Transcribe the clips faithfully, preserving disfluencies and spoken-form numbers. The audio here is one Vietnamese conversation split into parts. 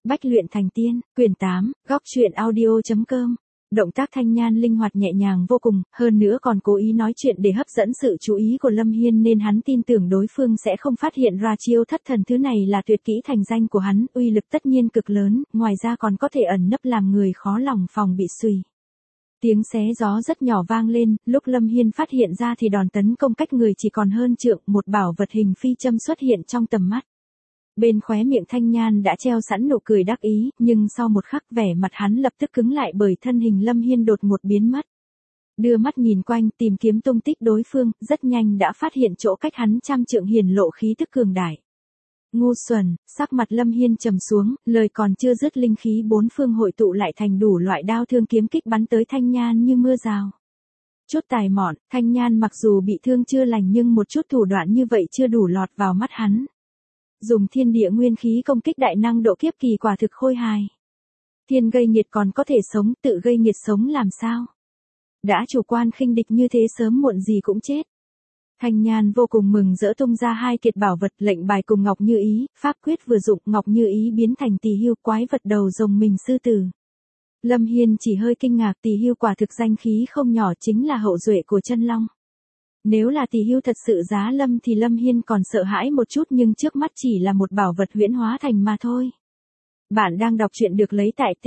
Bách luyện thành tiên, quyển tám, góc truyện audio.com. Động tác Thanh Nhan linh hoạt nhẹ nhàng vô cùng, hơn nữa còn cố ý nói chuyện để hấp dẫn sự chú ý của Lâm Hiên nên hắn tin tưởng đối phương sẽ không phát hiện ra chiêu thất thần thứ này là tuyệt kỹ thành danh của hắn, uy lực tất nhiên cực lớn, ngoài ra còn có thể ẩn nấp làm người khó lòng phòng bị suy. Tiếng xé gió rất nhỏ vang lên, lúc Lâm Hiên phát hiện ra thì đòn tấn công cách người chỉ còn hơn trượng, một bảo vật hình phi châm xuất hiện trong tầm mắt. Bên khóe miệng Thanh Nhan đã treo sẵn nụ cười đắc ý, nhưng sau một khắc vẻ mặt hắn lập tức cứng lại bởi thân hình Lâm Hiên đột ngột biến mất. Đưa mắt nhìn quanh tìm kiếm tung tích đối phương, rất nhanh đã phát hiện chỗ cách hắn trăm trượng hiển lộ khí tức cường đại. Ngu xuẩn, sắc mặt Lâm Hiên trầm xuống, lời còn chưa dứt linh khí bốn phương hội tụ lại thành đủ loại đao thương kiếm kích bắn tới Thanh Nhan như mưa rào. Chút tài mọn, Thanh Nhan mặc dù bị thương chưa lành nhưng một chút thủ đoạn như vậy chưa đủ lọt vào mắt hắn. Dùng thiên địa nguyên khí công kích đại năng độ kiếp kỳ quả thực khôi hài. Thiên gây nghiệt còn có thể sống, tự gây nghiệt sống làm sao? Đã chủ quan khinh địch như thế sớm muộn gì cũng chết. Thanh Nhan vô cùng mừng rỡ tung ra hai kiệt bảo vật lệnh bài cùng Ngọc Như Ý, pháp quyết vừa dụng Ngọc Như Ý biến thành Tỳ Hưu quái vật đầu rồng mình sư tử. Lâm Hiên chỉ hơi kinh ngạc, Tỳ Hưu quả thực danh khí không nhỏ, chính là hậu duệ của chân long. Nếu là Tỳ Hưu thật sự giá lâm thì Lâm Hiên còn sợ hãi một chút nhưng trước mắt chỉ là một bảo vật huyễn hóa thành mà thôi. Bạn đang đọc truyện được lấy tại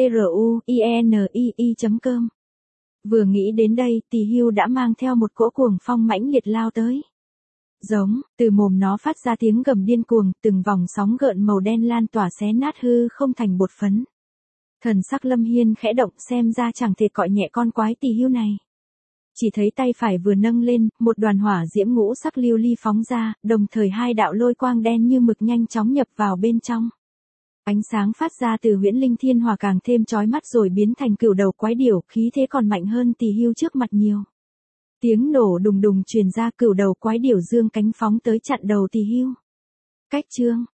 truinii chấm com. Vừa nghĩ đến đây, Tỳ Hưu đã mang theo một cỗ cuồng phong mãnh liệt lao tới. Giống, từ mồm nó phát ra tiếng gầm điên cuồng, từng vòng sóng gợn màu đen lan tỏa xé nát hư không thành bột phấn. Thần sắc Lâm Hiên khẽ động, xem ra chẳng thể cọi nhẹ con quái Tỳ Hưu này. Chỉ thấy tay phải vừa nâng lên, một đoàn hỏa diễm ngũ sắc lưu ly phóng ra, đồng thời hai đạo lôi quang đen như mực nhanh chóng nhập vào bên trong. Ánh sáng phát ra từ huyễn linh thiên hỏa càng thêm chói mắt rồi biến thành cửu đầu quái điểu, khí thế còn mạnh hơn Tỳ Hưu trước mặt nhiều. Tiếng nổ đùng đùng truyền ra, cửu đầu quái điểu dương cánh phóng tới chặn đầu Tỳ Hưu. Cách chương,